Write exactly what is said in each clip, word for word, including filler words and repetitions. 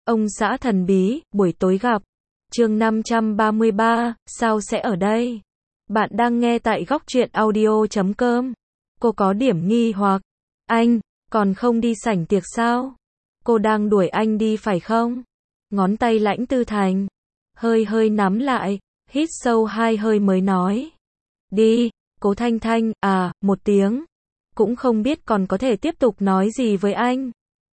Ông xã thần bí, buổi tối gặp. Chương năm trăm ba mươi ba, sao sẽ ở đây? Bạn đang nghe tại góc truyện audio chấm com. Cô có điểm nghi hoặc. Anh, còn không đi sảnh tiệc sao? Cô đang đuổi anh đi phải không? Ngón tay Lãnh Tư Thành hơi hơi nắm lại, hít sâu hai hơi mới nói. Đi, Cố Thanh Thanh, à, một tiếng. Cũng không biết còn có thể tiếp tục nói gì với anh.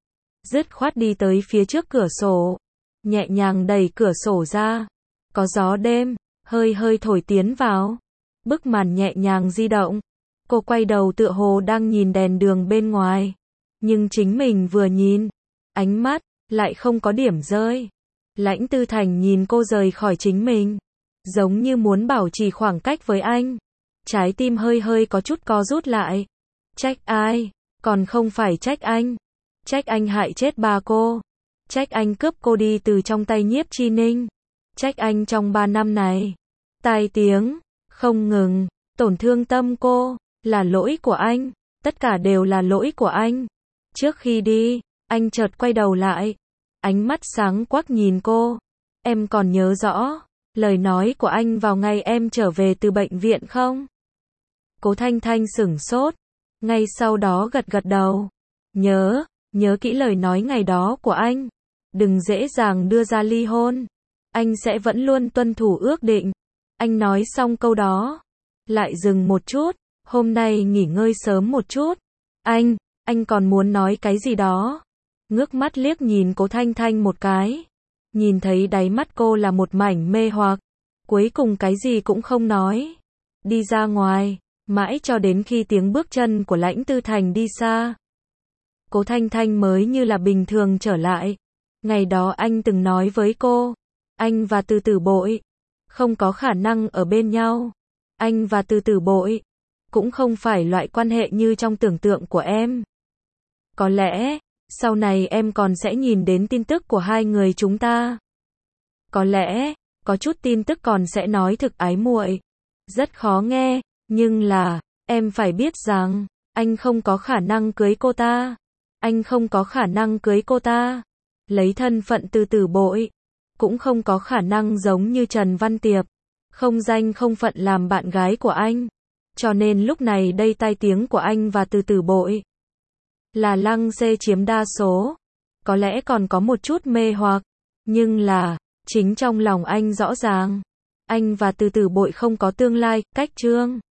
Dứt khoát đi tới phía trước cửa sổ, nhẹ nhàng đẩy cửa sổ ra. Có gió đêm, hơi hơi thổi tiến vào. Bức màn nhẹ nhàng di động. Cô quay đầu tựa hồ đang nhìn đèn đường bên ngoài. Nhưng chính mình vừa nhìn, ánh mắt lại không có điểm rơi. Lãnh Tư Thành nhìn cô rời khỏi chính mình, giống như muốn bảo trì khoảng cách với anh. Trái tim hơi hơi có chút co rút lại. Trách ai? Còn không phải trách anh. Trách anh hại chết ba cô. Trách anh cướp cô đi từ trong tay Nhiếp Chi Ninh. Trách anh trong ba năm này tai tiếng không ngừng tổn thương tâm cô. Là lỗi của anh. Tất cả đều là lỗi của anh. Trước khi đi, anh chợt quay đầu lại, ánh mắt sáng quắc nhìn cô. Em còn nhớ rõ lời nói của anh vào ngày em trở về từ bệnh viện không? Cố Thanh Thanh sửng sốt, ngay sau đó gật gật đầu. Nhớ, nhớ kỹ lời nói ngày đó của anh. Đừng dễ dàng đưa ra ly hôn. Anh sẽ vẫn luôn tuân thủ ước định. Anh nói xong câu đó, lại dừng một chút. Hôm nay nghỉ ngơi sớm một chút. Anh, anh còn muốn nói cái gì đó. Ngước mắt liếc nhìn Cố Thanh Thanh một cái. Nhìn thấy đáy mắt cô là một mảnh mê hoặc. Cuối cùng cái gì cũng không nói. Đi ra ngoài, mãi cho đến khi tiếng bước chân của Lãnh Tư Thành đi xa. Cố Thanh Thanh mới như là bình thường trở lại. Ngày đó anh từng nói với cô, anh và Từ Tử Bội không có khả năng ở bên nhau. Anh và Từ Tử Bội cũng không phải loại quan hệ như trong tưởng tượng của em. Có lẽ, sau này em còn sẽ nhìn đến tin tức của hai người chúng ta. Có lẽ, có chút tin tức còn sẽ nói thực ái muội. Rất khó nghe, nhưng là, em phải biết rằng, anh không có khả năng cưới cô ta. Anh không có khả năng cưới cô ta. Lấy thân phận Từ Tử Bội, cũng không có khả năng giống như Trần Văn Tiệp, không danh không phận làm bạn gái của anh. Cho nên lúc này đây tai tiếng của anh và Từ Tử Bội là Lăng Xê chiếm đa số. Có lẽ còn có một chút mê hoặc, nhưng là, chính trong lòng anh rõ ràng, anh và Từ Tử Bội không có tương lai. Cách Trương